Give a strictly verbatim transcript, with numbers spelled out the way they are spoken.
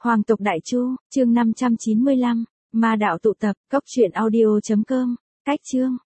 Hoàng tộc Đại Chu, chương năm trăm chín mươi lăm, Ma đạo tụ tập, cốc truyện audio chấm com, cách chương.